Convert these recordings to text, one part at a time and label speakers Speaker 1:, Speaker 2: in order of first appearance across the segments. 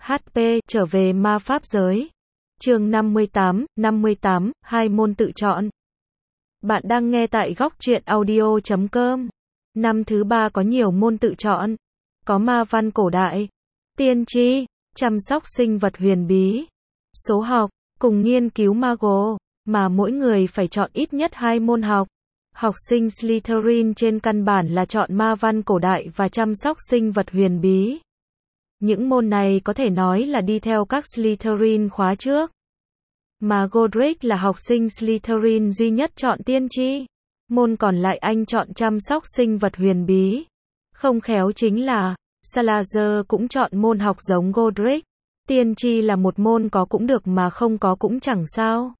Speaker 1: HP, trở về ma pháp giới. Chương 58, hai môn tự chọn. Bạn đang nghe tại góc truyện audio.com. Năm thứ 3 có nhiều môn tự chọn. Có ma văn cổ đại, tiên tri, chăm sóc sinh vật huyền bí, số học, cùng nghiên cứu Mago, mà mỗi người phải chọn ít nhất 2 môn học. Học sinh Slytherin trên căn bản là chọn ma văn cổ đại và chăm sóc sinh vật huyền bí. Những môn này có thể nói là đi theo các Slytherin khóa trước. Mà Godric là học sinh Slytherin duy nhất chọn tiên tri. Môn còn lại anh chọn chăm sóc sinh vật huyền bí. Không khéo chính là Salazar cũng chọn môn học giống Godric. Tiên tri là một môn có cũng được mà không có cũng chẳng sao.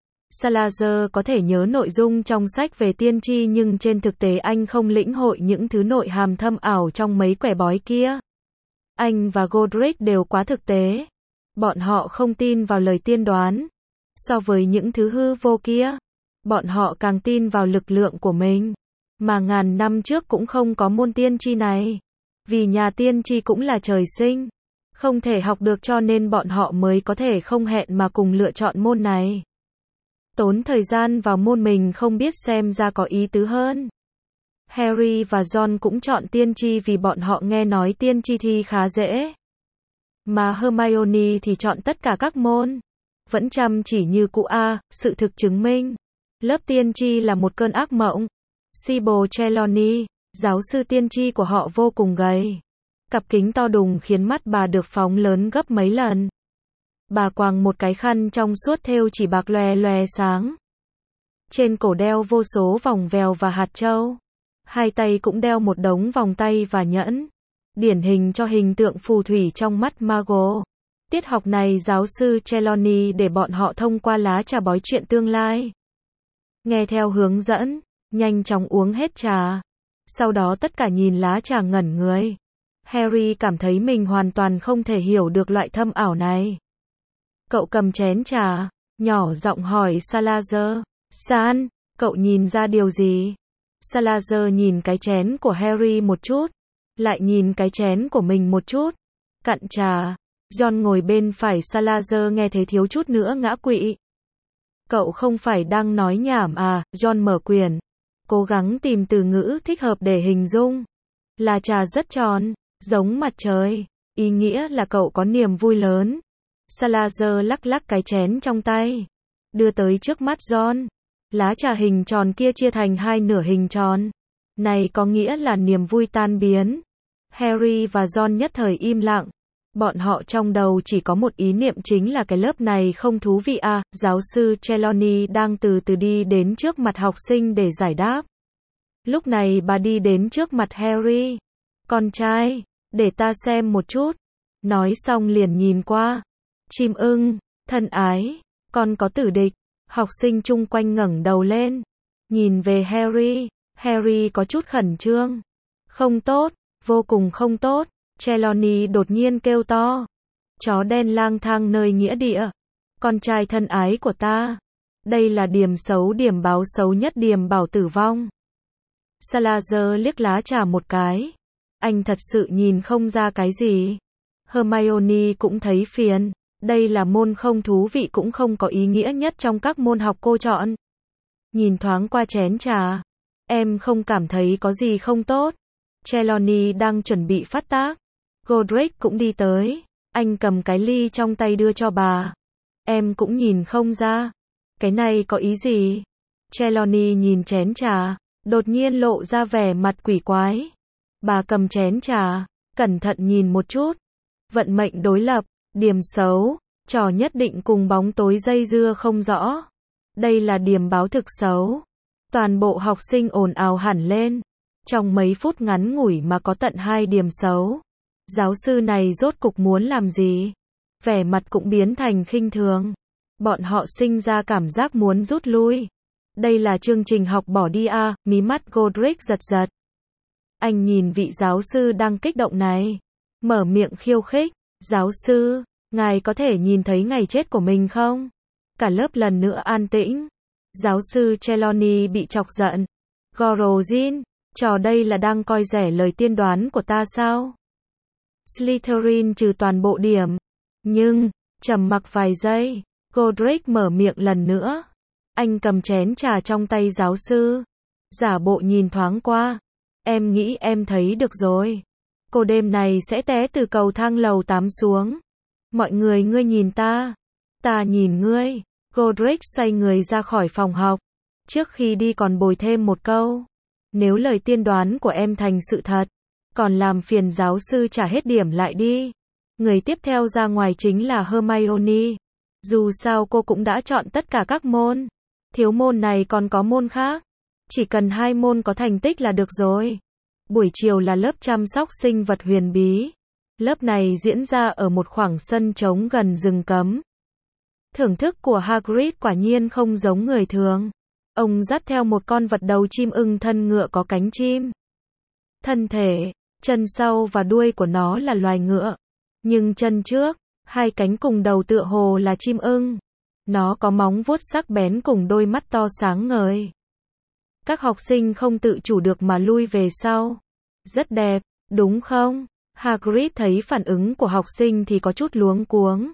Speaker 1: Salazar có thể nhớ nội dung trong sách về tiên tri nhưng trên thực tế anh không lĩnh hội những thứ nội hàm thâm ảo trong mấy quẻ bói kia. Anh và Godric đều quá thực tế. Bọn họ không tin vào lời tiên đoán. So với những thứ hư vô kia, bọn họ càng tin vào lực lượng của mình. Mà ngàn năm trước cũng không có môn tiên tri này. Vì nhà tiên tri cũng là trời sinh. Không thể học được cho nên bọn họ mới có thể không hẹn mà cùng lựa chọn môn này. Tốn thời gian vào môn mình không biết xem ra có ý tứ hơn. Harry và Ron cũng chọn tiên tri vì bọn họ nghe nói tiên tri thi khá dễ. Mà Hermione thì chọn tất cả các môn. Vẫn chăm chỉ như cũ sự thực chứng minh. Lớp tiên tri là một cơn ác mộng. Sybil Trelawney, giáo sư tiên tri của họ vô cùng gầy. Cặp kính to đùng khiến mắt bà được phóng lớn gấp mấy lần. Bà quàng một cái khăn trong suốt thêu chỉ bạc lòe lòe sáng. Trên cổ đeo vô số vòng vèo và hạt châu. Hai tay cũng đeo một đống vòng tay và nhẫn. Điển hình cho hình tượng phù thủy trong mắt Mago. Tiết học này giáo sư Trelawney để bọn họ thông qua lá trà bói chuyện tương lai. Nghe theo hướng dẫn, nhanh chóng uống hết trà. Sau đó tất cả nhìn lá trà ngẩn người. Harry cảm thấy mình hoàn toàn không thể hiểu được loại thâm ảo này. Cậu cầm chén trà, nhỏ giọng hỏi Salazar. San, cậu nhìn ra điều gì? Salazar nhìn cái chén của Harry một chút, lại nhìn cái chén của mình một chút. Cạn trà. Ron ngồi bên phải Salazar nghe thấy thiếu chút nữa ngã quỵ. Cậu không phải đang nói nhảm à? Ron mở quyển, cố gắng tìm từ ngữ thích hợp để hình dung. Là trà rất tròn, giống mặt trời. Ý nghĩa là cậu có niềm vui lớn. Salazar lắc lắc cái chén trong tay, đưa tới trước mắt Ron. Lá trà hình tròn kia chia thành hai nửa hình tròn. Này có nghĩa là niềm vui tan biến. Harry và Ron nhất thời im lặng. Bọn họ trong đầu chỉ có một ý niệm chính là cái lớp này không thú vị à. Giáo sư Trelawney đang từ từ đi đến trước mặt học sinh để giải đáp. Lúc này bà đi đến trước mặt Harry. Con trai, để ta xem một chút. Nói xong liền nhìn qua. Chim ưng, thân ái, con có tử địch. Học sinh chung quanh ngẩng đầu lên. Nhìn về Harry. Harry có chút khẩn trương. Không tốt, vô cùng không tốt. Trelawney đột nhiên kêu to. Chó đen lang thang nơi nghĩa địa. Con trai thân ái của ta. Đây là điểm xấu, điểm báo xấu nhất, điểm bảo tử vong. Salazar liếc lá trà một cái. Anh thật sự nhìn không ra cái gì. Hermione cũng thấy phiền. Đây là môn không thú vị cũng không có ý nghĩa nhất trong các môn học cô chọn. Nhìn thoáng qua chén trà. Em không cảm thấy có gì không tốt. Trelawney đang chuẩn bị phát tác. Godric cũng đi tới. Anh cầm cái ly trong tay đưa cho bà. Em cũng nhìn không ra. Cái này có ý gì? Trelawney nhìn chén trà, đột nhiên lộ ra vẻ mặt quỷ quái. Bà cầm chén trà, cẩn thận nhìn một chút. Vận mệnh đối lập, điểm xấu, trò nhất định cùng bóng tối dây dưa không rõ. Đây là điểm báo thực xấu. Toàn bộ học sinh ồn ào hẳn lên. Trong mấy phút ngắn ngủi mà có tận 2 điểm xấu. Giáo sư này rốt cục muốn làm gì? Vẻ mặt cũng biến thành khinh thường. Bọn họ sinh ra cảm giác muốn rút lui. Đây là chương trình học bỏ đi à? Mí mắt Godric giật giật. Anh nhìn vị giáo sư đang kích động này. Mở miệng khiêu khích. Giáo sư, ngài có thể nhìn thấy ngày chết của mình không? Cả lớp lần nữa an tĩnh. Giáo sư Trelawney bị chọc giận. Gorozin, trò đây là đang coi rẻ lời tiên đoán của ta sao? Slytherin trừ toàn bộ điểm. Nhưng, trầm mặc vài giây, Godric mở miệng lần nữa. Anh cầm chén trà trong tay giáo sư. Giả bộ nhìn thoáng qua. Em nghĩ em thấy được rồi. Cô đêm này sẽ té từ cầu thang lầu 8 xuống. Mọi người ngươi nhìn ta. Ta nhìn ngươi. Godric xoay người ra khỏi phòng học. Trước khi đi còn bồi thêm một câu. Nếu lời tiên đoán của em thành sự thật, còn làm phiền giáo sư trả hết điểm lại đi. Người tiếp theo ra ngoài chính là Hermione. Dù sao cô cũng đã chọn tất cả các môn. Thiếu môn này còn có môn khác. Chỉ cần 2 môn có thành tích là được rồi. Buổi chiều là lớp chăm sóc sinh vật huyền bí. Lớp này diễn ra ở một khoảng sân trống gần rừng cấm. Thưởng thức của Hagrid quả nhiên không giống người thường. Ông dắt theo một con vật đầu chim ưng thân ngựa có cánh chim. Thân thể, chân sau và đuôi của nó là loài ngựa. Nhưng chân trước, 2 cánh cùng đầu tựa hồ là chim ưng. Nó có móng vuốt sắc bén cùng đôi mắt to sáng ngời. Các học sinh không tự chủ được mà lui về sau. Rất đẹp, đúng không? Hagrid thấy phản ứng của học sinh thì có chút luống cuống.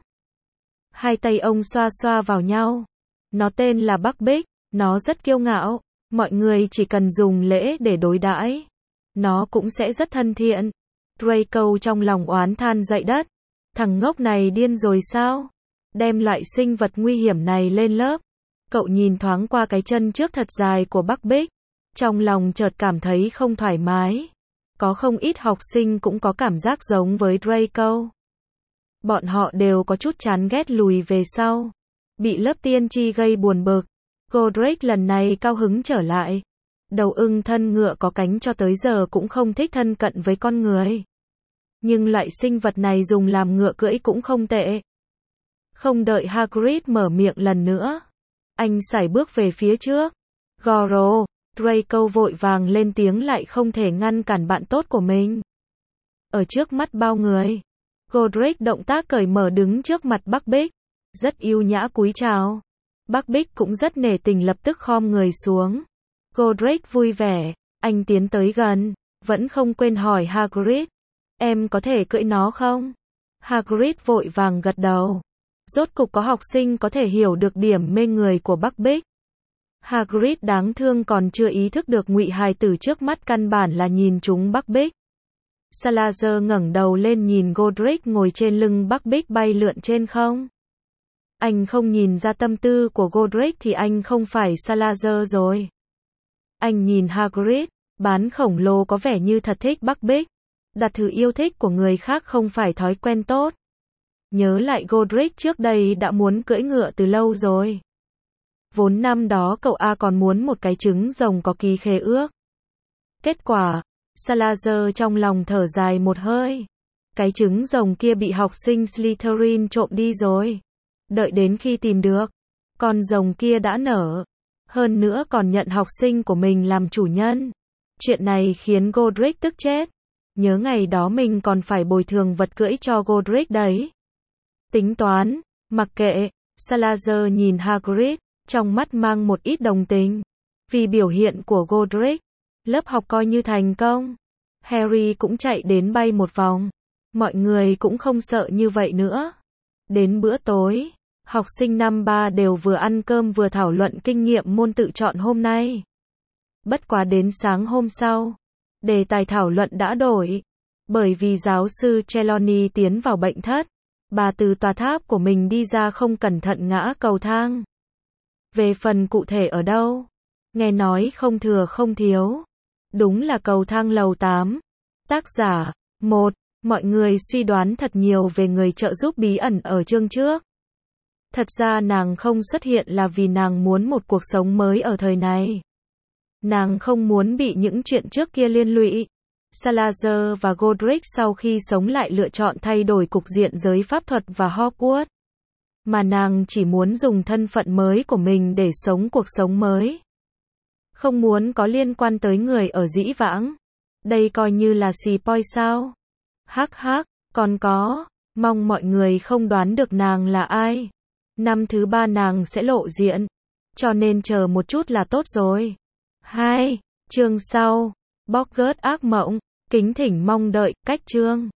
Speaker 1: Hai tay ông xoa xoa vào nhau. Nó tên là Buckbeak, nó rất kiêu ngạo, mọi người chỉ cần dùng lễ để đối đãi, nó cũng sẽ rất thân thiện. Draco trong lòng oán than dậy đất. Thằng ngốc này điên rồi sao? Đem loại sinh vật nguy hiểm này lên lớp. Cậu nhìn thoáng qua cái chân trước thật dài của Buckbeak. Trong lòng chợt cảm thấy không thoải mái. Có không ít học sinh cũng có cảm giác giống với Draco. Bọn họ đều có chút chán ghét lùi về sau. Bị lớp tiên tri gây buồn bực. Godric lần này cao hứng trở lại. Đầu ưng thân ngựa có cánh cho tới giờ cũng không thích thân cận với con người. Nhưng loại sinh vật này dùng làm ngựa cưỡi cũng không tệ. Không đợi Hagrid mở miệng lần nữa. Anh sải bước về phía trước. Goro, Draco vội vàng lên tiếng lại không thể ngăn cản bạn tốt của mình. Ở trước mắt bao người. Godric động tác cởi mở đứng trước mặt Buckbeak. Rất yêu nhã cúi chào. Buckbeak cũng rất nể tình lập tức khom người xuống. Godric vui vẻ. Anh tiến tới gần. Vẫn không quên hỏi Hagrid. Em có thể cưỡi nó không? Hagrid vội vàng gật đầu. Rốt cục có học sinh có thể hiểu được điểm mê người của Buckbeak. Hagrid đáng thương còn chưa ý thức được ngụy hài tử trước mắt căn bản là nhìn trúng Buckbeak. Salazar ngẩng đầu lên nhìn Godric ngồi trên lưng Buckbeak bay lượn trên không. Anh không nhìn ra tâm tư của Godric thì anh không phải Salazar rồi. Anh nhìn Hagrid, bán khổng lồ có vẻ như thật thích Buckbeak. Đặt thử yêu thích của người khác không phải thói quen tốt. Nhớ lại Godric trước đây đã muốn cưỡi ngựa từ lâu rồi. Vốn năm đó cậu A còn muốn một cái trứng rồng có ký khế ước. Kết quả, Salazar trong lòng thở dài một hơi. Cái trứng rồng kia bị học sinh Slytherin trộm đi rồi. Đợi đến khi tìm được, con rồng kia đã nở. Hơn nữa còn nhận học sinh của mình làm chủ nhân. Chuyện này khiến Godric tức chết. Nhớ ngày đó mình còn phải bồi thường vật cưỡi cho Godric đấy. Tính toán, mặc kệ, Salazar nhìn Hagrid, trong mắt mang một ít đồng tình. Vì biểu hiện của Godric, lớp học coi như thành công. Harry cũng chạy đến bay một vòng. Mọi người cũng không sợ như vậy nữa. Đến bữa tối, học sinh năm 3 đều vừa ăn cơm vừa thảo luận kinh nghiệm môn tự chọn hôm nay. Bất quá đến sáng hôm sau, đề tài thảo luận đã đổi. Bởi vì giáo sư Trelawney tiến vào bệnh thất. Bà từ tòa tháp của mình đi ra không cẩn thận ngã cầu thang. Về phần cụ thể ở đâu? Nghe nói không thừa không thiếu. Đúng là cầu thang lầu 8. Tác giả 1. Mọi người suy đoán thật nhiều về người trợ giúp bí ẩn ở chương trước. Thật ra nàng không xuất hiện là vì nàng muốn một cuộc sống mới ở thời này. Nàng không muốn bị những chuyện trước kia liên lụy. Salazar và Godric sau khi sống lại lựa chọn thay đổi cục diện giới pháp thuật và Hogwarts. Mà nàng chỉ muốn dùng thân phận mới của mình để sống cuộc sống mới. Không muốn có liên quan tới người ở dĩ vãng. Đây coi như là spoil sao? Hắc hắc, còn có, mong mọi người không đoán được nàng là ai. Năm thứ 3 nàng sẽ lộ diện. Cho nên chờ một chút là tốt rồi. 2. Chương sau. Boggart ác mộng. Kính thỉnh mong đợi, cách chương.